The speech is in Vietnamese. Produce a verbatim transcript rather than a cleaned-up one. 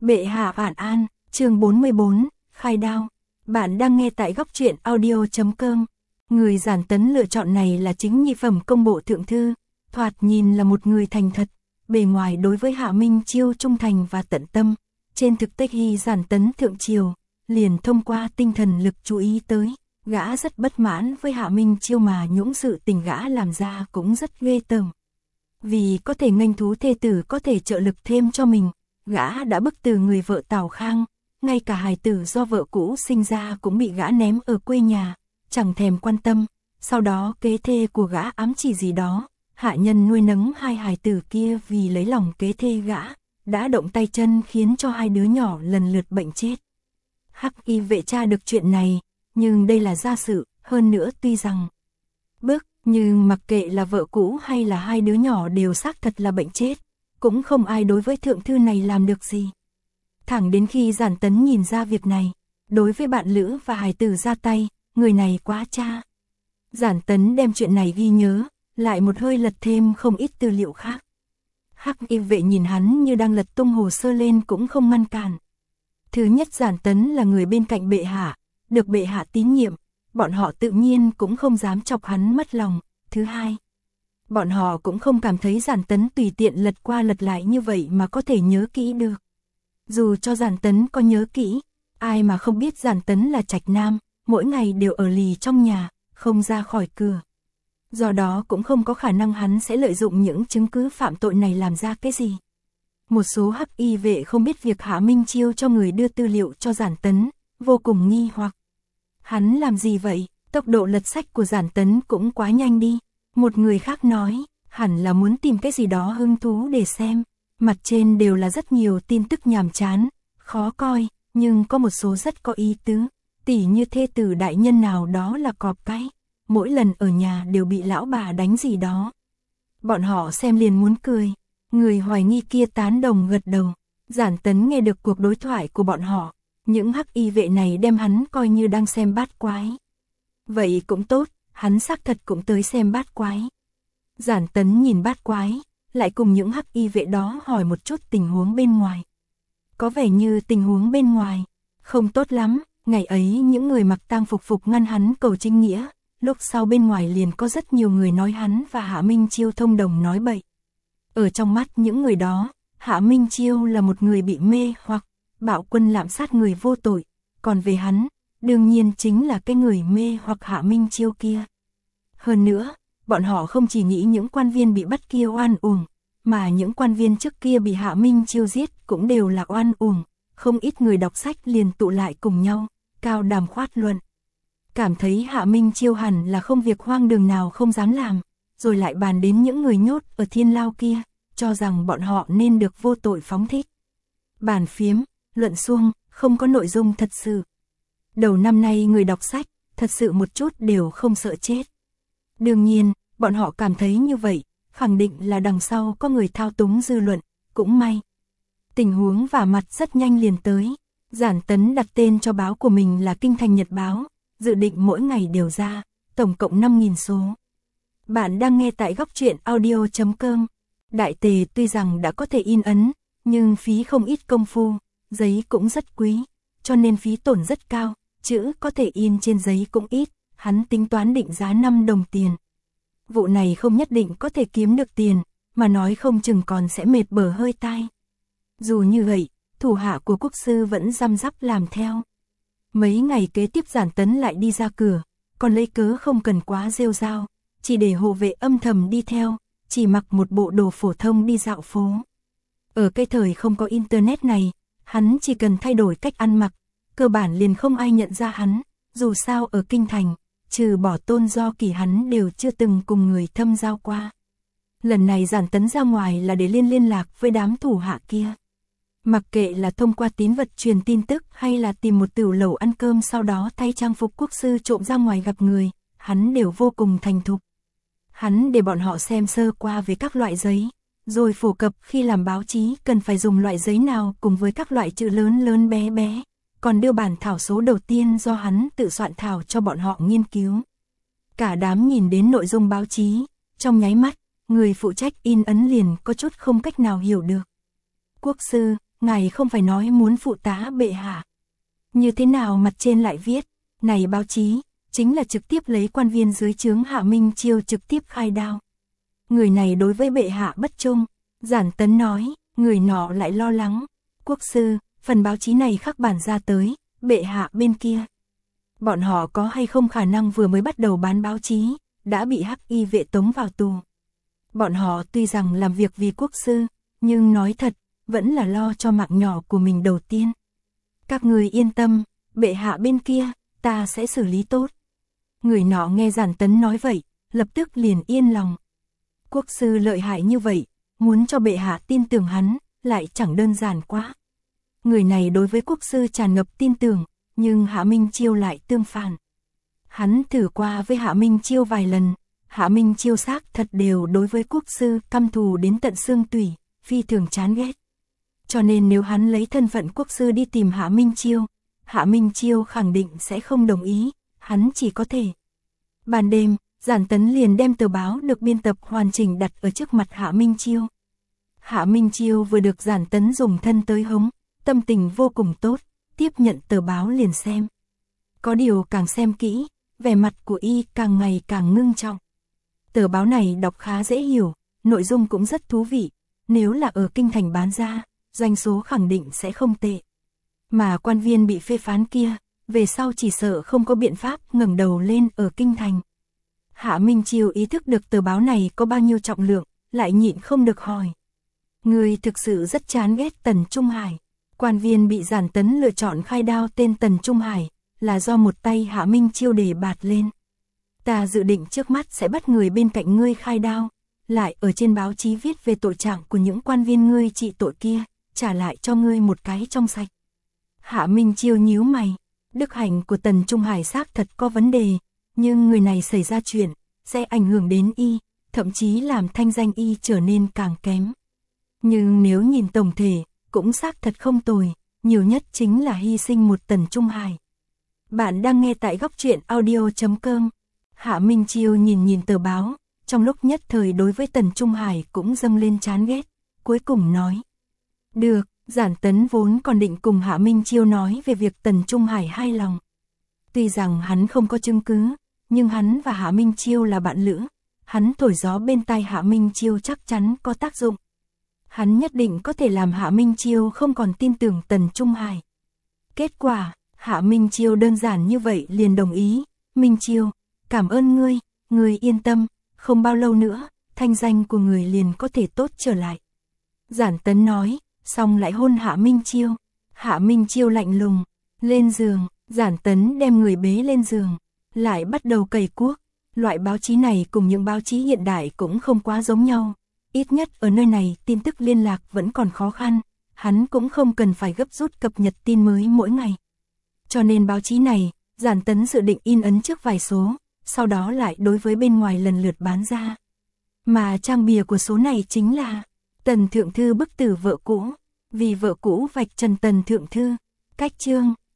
Bệ hạ vạn an, chương bốn mươi bốn, khai đao. Bạn đang nghe tại góc truyện audio chấm com. Người Giản Tấn lựa chọn này là chính nhị phẩm công bộ thượng thư, thoạt nhìn là một người thành thật, bề ngoài đối với Hạ Minh Chiêu trung thành và tận tâm. Trên thực tế khi Giản Tấn thượng triều, liền thông qua tinh thần lực chú ý tới, gã rất bất mãn với Hạ Minh Chiêu mà những sự tình gã làm ra cũng rất ghê tởm. Vì có thể nghênh thú thê tử có thể trợ lực thêm cho mình, gã đã bức từ người vợ Tào Khang, ngay cả hài tử do vợ cũ sinh ra cũng bị gã ném ở quê nhà, chẳng thèm quan tâm. Sau đó kế thê của gã ám chỉ gì đó, hạ nhân nuôi nấng hai hài tử kia vì lấy lòng kế thê gã, đã động tay chân khiến cho hai đứa nhỏ lần lượt bệnh chết. Hắc y vệ tra được chuyện này, nhưng đây là gia sự, hơn nữa tuy rằng bức, nhưng mặc kệ là vợ cũ hay là hai đứa nhỏ đều xác thật là bệnh chết, cũng không ai đối với thượng thư này làm được gì. Thẳng đến khi Giản Tấn nhìn ra việc này, đối với bạn lữ và hài tử ra tay, người này quá cha. Giản Tấn đem chuyện này ghi nhớ, lại một hơi lật thêm không ít tư liệu khác. Hắc y vệ nhìn hắn như đang lật tung hồ sơ lên cũng không ngăn cản. Thứ nhất, Giản Tấn là người bên cạnh bệ hạ, được bệ hạ tín nhiệm, bọn họ tự nhiên cũng không dám chọc hắn mất lòng. Thứ hai, bọn họ cũng không cảm thấy Giản Tấn tùy tiện lật qua lật lại như vậy mà có thể nhớ kỹ được. Dù cho Giản Tấn có nhớ kỹ, ai mà không biết Giản Tấn là trạch nam, mỗi ngày đều ở lì trong nhà, không ra khỏi cửa. Do đó cũng không có khả năng hắn sẽ lợi dụng những chứng cứ phạm tội này làm ra cái gì. Một số hắc y vệ không biết việc Hạ Minh Chiêu cho người đưa tư liệu cho Giản Tấn, vô cùng nghi hoặc. Hắn làm gì vậy? Tốc độ lật sách của Giản Tấn cũng quá nhanh đi. Một người khác nói, hẳn là muốn tìm cái gì đó hứng thú để xem. Mặt trên đều là rất nhiều tin tức nhàm chán, khó coi, nhưng có một số rất có ý tứ. Tỉ như thê tử đại nhân nào đó là cọp cái, mỗi lần ở nhà đều bị lão bà đánh gì đó. Bọn họ xem liền muốn cười. Người hoài nghi kia tán đồng gật đầu. Giản Tấn nghe được cuộc đối thoại của bọn họ. Những hắc y vệ này đem hắn coi như đang xem bát quái. Vậy cũng tốt, hắn xác thật cũng tới xem bát quái. Giản Tấn nhìn bát quái, lại cùng những hắc y vệ đó hỏi một chút tình huống bên ngoài. Có vẻ như tình huống bên ngoài không tốt lắm. Ngày ấy những người mặc tang phục phục ngăn hắn cầu chính nghĩa, lúc sau bên ngoài liền có rất nhiều người nói hắn và Hạ Minh Chiêu thông đồng nói bậy. Ở trong mắt những người đó, Hạ Minh Chiêu là một người bị mê hoặc bạo quân lạm sát người vô tội, còn về hắn, đương nhiên chính là cái người mê hoặc Hạ Minh Chiêu kia. Hơn nữa, bọn họ không chỉ nghĩ những quan viên bị bắt kia oan uổng, mà những quan viên trước kia bị Hạ Minh Chiêu giết cũng đều là oan uổng. Không ít người đọc sách liền tụ lại cùng nhau, cao đàm khoát luận. Cảm thấy Hạ Minh Chiêu hẳn là không việc hoang đường nào không dám làm, rồi lại bàn đến những người nhốt ở thiên lao kia, cho rằng bọn họ nên được vô tội phóng thích. Bàn phiếm, luận suông, không có nội dung thật sự. Đầu năm nay người đọc sách, thật sự một chút đều không sợ chết. Đương nhiên, bọn họ cảm thấy như vậy, khẳng định là đằng sau có người thao túng dư luận, cũng may. Tình huống vả mặt rất nhanh liền tới. Giản Tấn đặt tên cho báo của mình là Kinh Thành Nhật Báo, dự định mỗi ngày đều ra, tổng cộng năm nghìn số. Bạn đang nghe tại góc truyện audio chấm com. Đại tề tuy rằng đã có thể in ấn, nhưng phí không ít công phu, giấy cũng rất quý, cho nên phí tổn rất cao, chữ có thể in trên giấy cũng ít, hắn tính toán định giá năm đồng tiền. Vụ này không nhất định có thể kiếm được tiền, mà nói không chừng còn sẽ mệt bở hơi tai. Dù như vậy, thủ hạ của quốc sư vẫn răm rắp làm theo. Mấy ngày kế tiếp Giản Tấn lại đi ra cửa, còn lấy cớ không cần quá rêu rao, chỉ để hộ vệ âm thầm đi theo, chỉ mặc một bộ đồ phổ thông đi dạo phố. Ở cái thời không có internet này, hắn chỉ cần thay đổi cách ăn mặc, cơ bản liền không ai nhận ra hắn, dù sao ở kinh thành, trừ bỏ Tôn Do Kỳ hắn đều chưa từng cùng người thâm giao qua. Lần này Giản Tấn ra ngoài là để liên liên lạc với đám thủ hạ kia. Mặc kệ là thông qua tín vật truyền tin tức hay là tìm một tửu lẩu ăn cơm sau đó thay trang phục quốc sư trộm ra ngoài gặp người, hắn đều vô cùng thành thục. Hắn để bọn họ xem sơ qua về các loại giấy, rồi phổ cập khi làm báo chí cần phải dùng loại giấy nào cùng với các loại chữ lớn lớn bé bé, còn đưa bản thảo số đầu tiên do hắn tự soạn thảo cho bọn họ nghiên cứu. Cả đám nhìn đến nội dung báo chí, trong nháy mắt, người phụ trách in ấn liền có chút không cách nào hiểu được. Quốc sư, ngài không phải nói muốn phụ tá bệ hạ. Như thế nào mặt trên lại viết, này báo chí, chính là trực tiếp lấy quan viên dưới trướng Hạ Minh Chiêu trực tiếp khai đao. Người này đối với bệ hạ bất trung, Giản Tấn nói, người nọ lại lo lắng, quốc sư, phần báo chí này khắc bản ra tới, bệ hạ bên kia. Bọn họ có hay không khả năng vừa mới bắt đầu bán báo chí, đã bị hắc y vệ tống vào tù. Bọn họ tuy rằng làm việc vì quốc sư, nhưng nói thật, vẫn là lo cho mạng nhỏ của mình đầu tiên. Các người yên tâm, bệ hạ bên kia, ta sẽ xử lý tốt. Người nọ nghe Giản Tấn nói vậy, lập tức liền yên lòng. Quốc sư lợi hại như vậy, muốn cho bệ hạ tin tưởng hắn, lại chẳng đơn giản quá. Người này đối với quốc sư tràn ngập tin tưởng, nhưng Hạ Minh Chiêu lại tương phản. Hắn thử qua với Hạ Minh Chiêu vài lần, Hạ Minh Chiêu xác thật đều đối với quốc sư căm thù đến tận xương tủy, phi thường chán ghét. Cho nên nếu hắn lấy thân phận quốc sư đi tìm Hạ Minh Chiêu, Hạ Minh Chiêu khẳng định sẽ không đồng ý, hắn chỉ có thể. Ban đêm, Giản Tấn liền đem tờ báo được biên tập hoàn chỉnh đặt ở trước mặt Hạ Minh Chiêu. Hạ Minh Chiêu vừa được Giản Tấn dùng thân tới hống, tâm tình vô cùng tốt, tiếp nhận tờ báo liền xem. Có điều càng xem kỹ, vẻ mặt của y càng ngày càng ngưng trọng. Tờ báo này đọc khá dễ hiểu, nội dung cũng rất thú vị, nếu là ở kinh thành bán ra, doanh số khẳng định sẽ không tệ. Mà quan viên bị phê phán kia, về sau chỉ sợ không có biện pháp ngẩng đầu lên ở kinh thành. Hạ Minh Chiêu ý thức được tờ báo này có bao nhiêu trọng lượng, lại nhịn không được hỏi. Người thực sự rất chán ghét Tần Trung Hải. Quan viên bị Giản Tấn lựa chọn khai đao tên Tần Trung Hải, là do một tay Hạ Minh Chiêu đề bạt lên. Ta dự định trước mắt sẽ bắt người bên cạnh ngươi khai đao, lại ở trên báo chí viết về tội trạng của những quan viên ngươi trị tội kia, trả lại cho ngươi một cái trong sạch. Hạ Minh Chiêu nhíu mày, đức hạnh của Tần Trung Hải xác thật có vấn đề, nhưng người này xảy ra chuyện, sẽ ảnh hưởng đến y, thậm chí làm thanh danh y trở nên càng kém. Nhưng nếu nhìn tổng thể, cũng xác thật không tồi, nhiều nhất chính là hy sinh một Tần Trung Hải. Bạn đang nghe tại góc truyện audio chấm com. Hạ Minh Chiêu nhìn nhìn tờ báo, trong lúc nhất thời đối với Tần Trung Hải cũng dâng lên chán ghét, cuối cùng nói. Được, Giản Tấn vốn còn định cùng Hạ Minh Chiêu nói về việc Tần Trung Hải hài lòng. Tuy rằng hắn không có chứng cứ, nhưng hắn và Hạ Minh Chiêu là bạn lữ, hắn thổi gió bên tai Hạ Minh Chiêu chắc chắn có tác dụng. Hắn nhất định có thể làm Hạ Minh Chiêu không còn tin tưởng Tần Trung Hải. Kết quả, Hạ Minh Chiêu đơn giản như vậy liền đồng ý. Minh Chiêu, cảm ơn ngươi, ngươi yên tâm, không bao lâu nữa, thanh danh của người liền có thể tốt trở lại. Giản Tấn nói, xong lại hôn Hạ Minh Chiêu. Hạ Minh Chiêu lạnh lùng, lên giường, Giản Tấn đem người bế lên giường, lại bắt đầu cày cuốc. Loại báo chí này cùng những báo chí hiện đại cũng không quá giống nhau. Ít nhất ở nơi này tin tức liên lạc vẫn còn khó khăn, hắn cũng không cần phải gấp rút cập nhật tin mới mỗi ngày. Cho nên báo chí này, Giản Tấn dự định in ấn trước vài số, sau đó lại đối với bên ngoài lần lượt bán ra. Mà trang bìa của số này chính là Tần Thượng Thư bức tử vợ cũ, vì vợ cũ vạch trần Tần Thượng Thư. Cách chương